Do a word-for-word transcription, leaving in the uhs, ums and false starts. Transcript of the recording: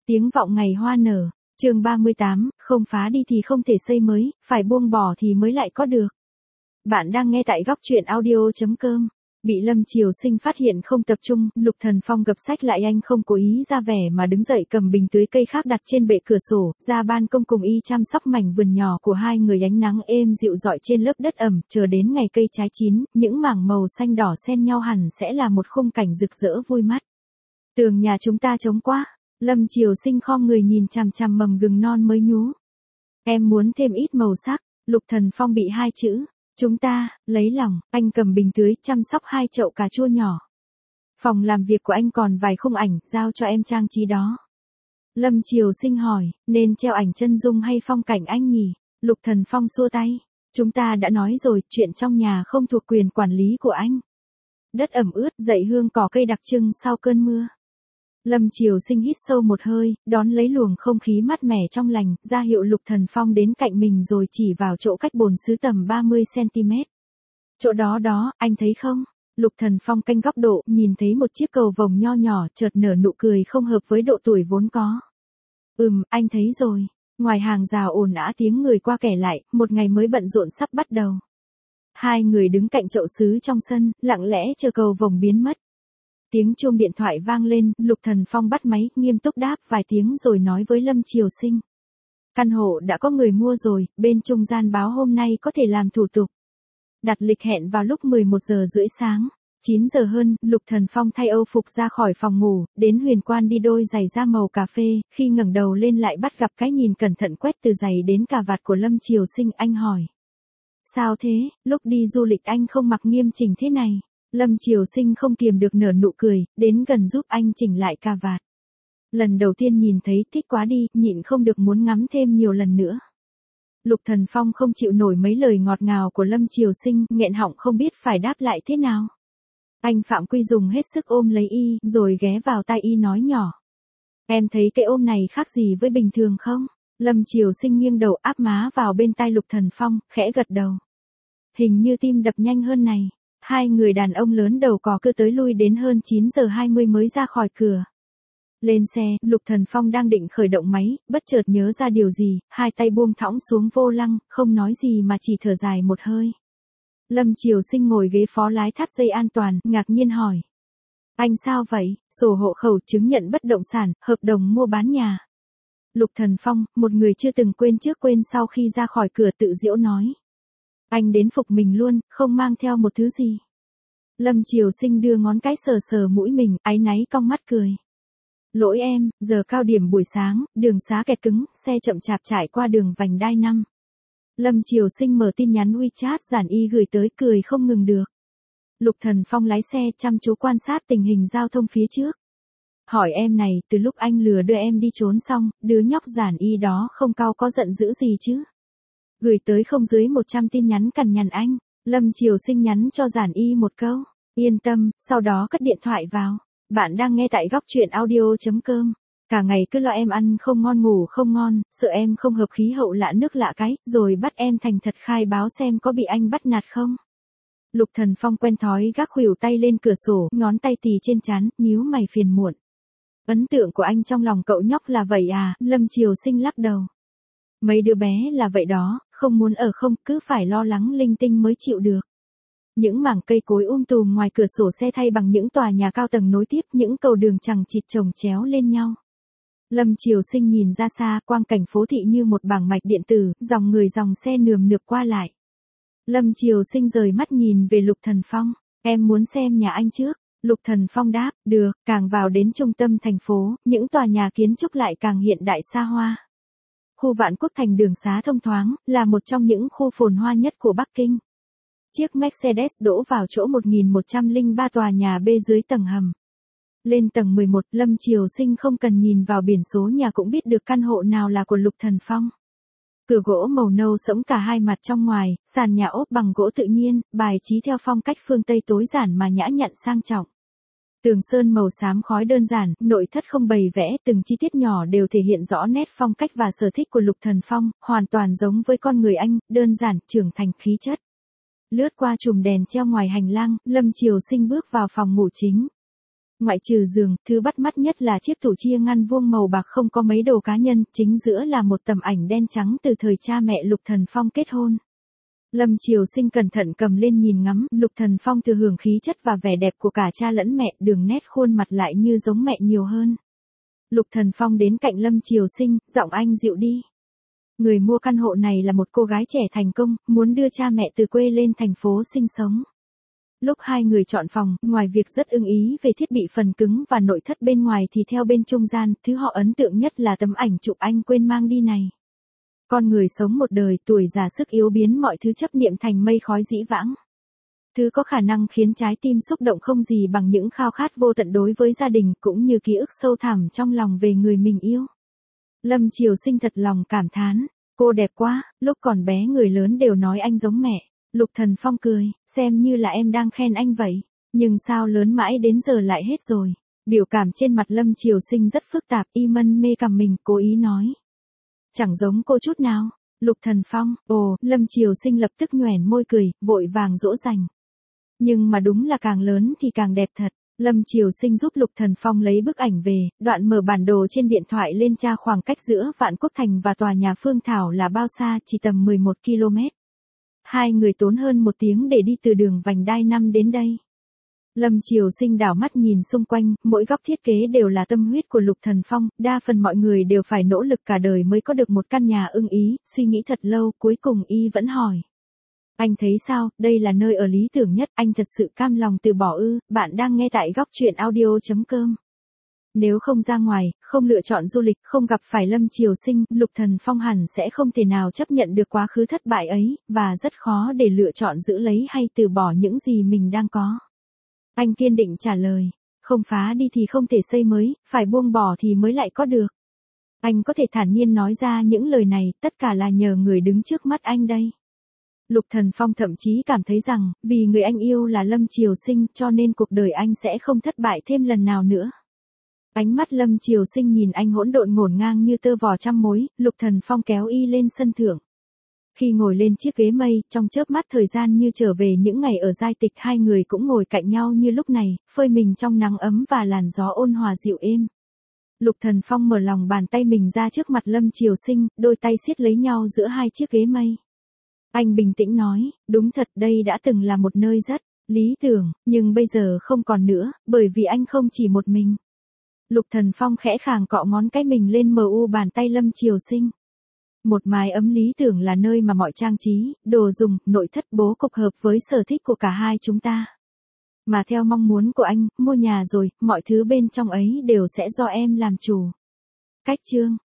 Tiếng vọng ngày hoa nở, chương ba mươi tám, không phá đi thì không thể xây mới, phải buông bỏ thì mới lại có được. Bạn đang nghe tại góc truyện audio.com. Bị Lâm Triều Sinh phát hiện không tập trung, Lục Thần Phong gập sách lại, anh không cố ý ra vẻ mà đứng dậy cầm bình tưới cây khác đặt trên bệ cửa sổ, ra ban công cùng y chăm sóc mảnh vườn nhỏ của hai người, ánh nắng êm dịu rọi trên lớp đất ẩm, chờ đến ngày cây trái chín, những mảng màu xanh đỏ xen nhau hẳn sẽ là một khung cảnh rực rỡ vui mắt. Tường nhà chúng ta trống quá. Lâm Triều Sinh khom người nhìn chằm chằm mầm gừng non mới nhú. Em muốn thêm ít màu sắc. Lục Thần Phong bị hai chữ chúng ta lấy lòng, anh cầm bình tưới chăm sóc hai chậu cà chua nhỏ. Phòng làm việc của anh còn vài khung ảnh, giao cho em trang trí đó. Lâm Triều Sinh hỏi, nên treo ảnh chân dung hay phong cảnh anh nhỉ? Lục Thần Phong xua tay, chúng ta đã nói rồi, chuyện trong nhà không thuộc quyền quản lý của anh. Đất ẩm ướt, dậy hương cỏ cây đặc trưng sau cơn mưa. Lâm Triều Sinh hít sâu một hơi, đón lấy luồng không khí mát mẻ trong lành, ra hiệu Lục Thần Phong đến cạnh mình rồi chỉ vào chỗ cách bồn sứ tầm ba mươi xăng-ti-mét. Chỗ đó đó, anh thấy không? Lục Thần Phong canh góc độ, nhìn thấy một chiếc cầu vồng nho nhỏ, chợt nở nụ cười không hợp với độ tuổi vốn có. Ừm, anh thấy rồi. Ngoài hàng rào ồn ào tiếng người qua kẻ lại, một ngày mới bận rộn sắp bắt đầu. Hai người đứng cạnh chậu sứ trong sân, lặng lẽ chờ cầu vồng biến mất. Tiếng chuông điện thoại vang lên, Lục Thần Phong bắt máy, nghiêm túc đáp vài tiếng rồi nói với Lâm Triều Sinh. Căn hộ đã có người mua rồi, bên trung gian báo hôm nay có thể làm thủ tục. Đặt lịch hẹn vào lúc mười một giờ rưỡi sáng. chín giờ hơn, Lục Thần Phong thay âu phục ra khỏi phòng ngủ, đến huyền quan đi đôi giày da màu cà phê, khi ngẩng đầu lên lại bắt gặp cái nhìn cẩn thận quét từ giày đến cà vạt của Lâm Triều Sinh, anh hỏi. Sao thế, lúc đi du lịch anh không mặc nghiêm chỉnh thế này? Lâm Triều Sinh không kiềm được nở nụ cười, đến gần giúp anh chỉnh lại cà vạt. Lần đầu tiên nhìn thấy thích quá đi, nhịn không được muốn ngắm thêm nhiều lần nữa. Lục Thần Phong không chịu nổi mấy lời ngọt ngào của Lâm Triều Sinh, nghẹn họng không biết phải đáp lại thế nào. Anh Phạm Quy dùng hết sức ôm lấy y, rồi ghé vào tai y nói nhỏ. Em thấy cái ôm này khác gì với bình thường không? Lâm Triều Sinh nghiêng đầu áp má vào bên tai Lục Thần Phong, khẽ gật đầu. Hình như tim đập nhanh hơn này. Hai người đàn ông lớn đầu cò cứ tới lui đến hơn chín giờ hai mươi mới ra khỏi cửa. Lên xe, Lục Thần Phong đang định khởi động máy, bất chợt nhớ ra điều gì, hai tay buông thõng xuống vô lăng, không nói gì mà chỉ thở dài một hơi. Lâm Triều Sinh ngồi ghế phó lái thắt dây an toàn, ngạc nhiên hỏi. Anh sao vậy? Sổ hộ khẩu, chứng nhận bất động sản, hợp đồng mua bán nhà. Lục Thần Phong, một người chưa từng quên trước quên sau khi ra khỏi cửa, tự giễu nói. Anh đến phục mình luôn, không mang theo một thứ gì. Lâm Triều Sinh đưa ngón cái sờ sờ mũi mình, áy náy cong mắt cười. Lỗi em, giờ cao điểm buổi sáng, đường xá kẹt cứng, xe chậm chạp trải qua đường vành đai năm. Lâm Triều Sinh mở tin nhắn WeChat Giản Y gửi tới, cười không ngừng được. Lục Thần Phong lái xe chăm chú quan sát tình hình giao thông phía trước. Hỏi em này, từ lúc anh lừa đưa em đi trốn xong, đứa nhóc Giản Y đó không cau có giận dữ gì chứ? Gửi tới không dưới một trăm tin nhắn cằn nhằn anh. Lâm Triều Sinh nhắn cho Giản Y một câu. Yên tâm, sau đó cất điện thoại vào. Bạn đang nghe tại góc truyện audio.com. Cả ngày cứ lo em ăn không ngon ngủ không ngon, sợ em không hợp khí hậu lạ nước lạ cái, rồi bắt em thành thật khai báo xem có bị anh bắt nạt không. Lục Thần Phong quen thói gác khuỷu tay lên cửa sổ, ngón tay tì trên trán, nhíu mày phiền muộn. Ấn tượng của anh trong lòng cậu nhóc là vậy à? Lâm Triều Sinh lắc đầu. Mấy đứa bé là vậy đó, không muốn ở không, cứ phải lo lắng linh tinh mới chịu được. Những mảng cây cối um tùm ngoài cửa sổ xe thay bằng những tòa nhà cao tầng nối tiếp, những cầu đường chằng chịt chồng chéo lên nhau. Lâm Triều Sinh nhìn ra xa, quang cảnh phố thị như một bảng mạch điện tử, dòng người dòng xe nườm nượp qua lại. Lâm Triều Sinh rời mắt nhìn về Lục Thần Phong. Em muốn xem nhà anh trước. Lục Thần Phong đáp, được, càng vào đến trung tâm thành phố, những tòa nhà kiến trúc lại càng hiện đại xa hoa. Khu Vạn Quốc Thành đường xá thông thoáng, là một trong những khu phồn hoa nhất của Bắc Kinh. Chiếc Mercedes đỗ vào chỗ một nghìn một trăm lẻ ba tòa nhà B dưới tầng hầm. Lên tầng mười một, Lâm Triều Sinh không cần nhìn vào biển số nhà cũng biết được căn hộ nào là của Lục Thần Phong. Cửa gỗ màu nâu sẫm cả hai mặt trong ngoài, sàn nhà ốp bằng gỗ tự nhiên, bài trí theo phong cách phương Tây tối giản mà nhã nhặn sang trọng. Tường sơn màu xám khói đơn giản, nội thất không bày vẽ, từng chi tiết nhỏ đều thể hiện rõ nét phong cách và sở thích của Lục Thần Phong, hoàn toàn giống với con người anh, đơn giản, trưởng thành, khí chất. Lướt qua chùm đèn treo ngoài hành lang, Lâm Triều Sinh bước vào phòng ngủ chính. Ngoại trừ giường, thứ bắt mắt nhất là chiếc tủ chia ngăn vuông màu bạc không có mấy đồ cá nhân, chính giữa là một tấm ảnh đen trắng từ thời cha mẹ Lục Thần Phong kết hôn. Lâm Triều Sinh cẩn thận cầm lên nhìn ngắm, Lục Thần Phong thừa hưởng khí chất và vẻ đẹp của cả cha lẫn mẹ, đường nét khuôn mặt lại như giống mẹ nhiều hơn. Lục Thần Phong đến cạnh Lâm Triều Sinh, giọng anh dịu đi. Người mua căn hộ này là một cô gái trẻ thành công, muốn đưa cha mẹ từ quê lên thành phố sinh sống. Lúc hai người chọn phòng, ngoài việc rất ưng ý về thiết bị phần cứng và nội thất bên ngoài thì theo bên trung gian, thứ họ ấn tượng nhất là tấm ảnh chụp anh quên mang đi này. Con người sống một đời, tuổi già sức yếu biến mọi thứ chấp niệm thành mây khói dĩ vãng. Thứ có khả năng khiến trái tim xúc động không gì bằng những khao khát vô tận đối với gia đình, cũng như ký ức sâu thẳm trong lòng về người mình yêu. Lâm Triều Sinh thật lòng cảm thán, cô đẹp quá, lúc còn bé người lớn đều nói anh giống mẹ. Lục Thần Phong cười, xem như là em đang khen anh vậy, nhưng sao lớn mãi đến giờ lại hết rồi. Biểu cảm trên mặt Lâm Triều Sinh rất phức tạp, y mân mê cầm mình, cố ý nói. Chẳng giống cô chút nào. Lục Thần Phong, ồ, Lâm Triều Sinh lập tức nhoẻn môi cười, vội vàng dỗ dành. Nhưng mà đúng là càng lớn thì càng đẹp thật. Lâm Triều Sinh giúp Lục Thần Phong lấy bức ảnh về, đoạn mở bản đồ trên điện thoại lên tra khoảng cách giữa Vạn Quốc Thành và tòa nhà Phương Thảo là bao xa, chỉ tầm mười một ki lô mét. Hai người tốn hơn một tiếng để đi từ đường vành đai năm đến đây. Lâm Triều Sinh đảo mắt nhìn xung quanh, mỗi góc thiết kế đều là tâm huyết của Lục Thần Phong, đa phần mọi người đều phải nỗ lực cả đời mới có được một căn nhà ưng ý, suy nghĩ thật lâu, cuối cùng y vẫn hỏi. Anh thấy sao, đây là nơi ở lý tưởng nhất, anh thật sự cam lòng từ bỏ ư? Bạn đang nghe tại góc truyện audio chấm com. Nếu không ra ngoài, không lựa chọn du lịch, không gặp phải Lâm Triều Sinh, Lục Thần Phong hẳn sẽ không thể nào chấp nhận được quá khứ thất bại ấy, và rất khó để lựa chọn giữ lấy hay từ bỏ những gì mình đang có. Anh kiên định trả lời, không phá đi thì không thể xây mới, phải buông bỏ thì mới lại có được. Anh có thể thản nhiên nói ra những lời này, tất cả là nhờ người đứng trước mắt anh đây. Lục Thần Phong thậm chí cảm thấy rằng, vì người anh yêu là Lâm Triều Sinh cho nên cuộc đời anh sẽ không thất bại thêm lần nào nữa. Ánh mắt Lâm Triều Sinh nhìn anh hỗn độn ngổn ngang như tơ vò trăm mối, Lục Thần Phong kéo y lên sân thượng. Khi ngồi lên chiếc ghế mây, trong chớp mắt thời gian như trở về những ngày ở giai tịch, hai người cũng ngồi cạnh nhau như lúc này, phơi mình trong nắng ấm và làn gió ôn hòa dịu êm. Lục Thần Phong mở lòng bàn tay mình ra trước mặt Lâm Triều Sinh, đôi tay siết lấy nhau giữa hai chiếc ghế mây. Anh bình tĩnh nói, đúng thật đây đã từng là một nơi rất lý tưởng, nhưng bây giờ không còn nữa, bởi vì anh không chỉ một mình. Lục Thần Phong khẽ khàng cọ ngón cái mình lên mờ u bàn tay Lâm Triều Sinh. Một mái ấm lý tưởng là nơi mà mọi trang trí, đồ dùng, nội thất bố cục hợp với sở thích của cả hai chúng ta. Mà theo mong muốn của anh, mua nhà rồi, mọi thứ bên trong ấy đều sẽ do em làm chủ. Cách chương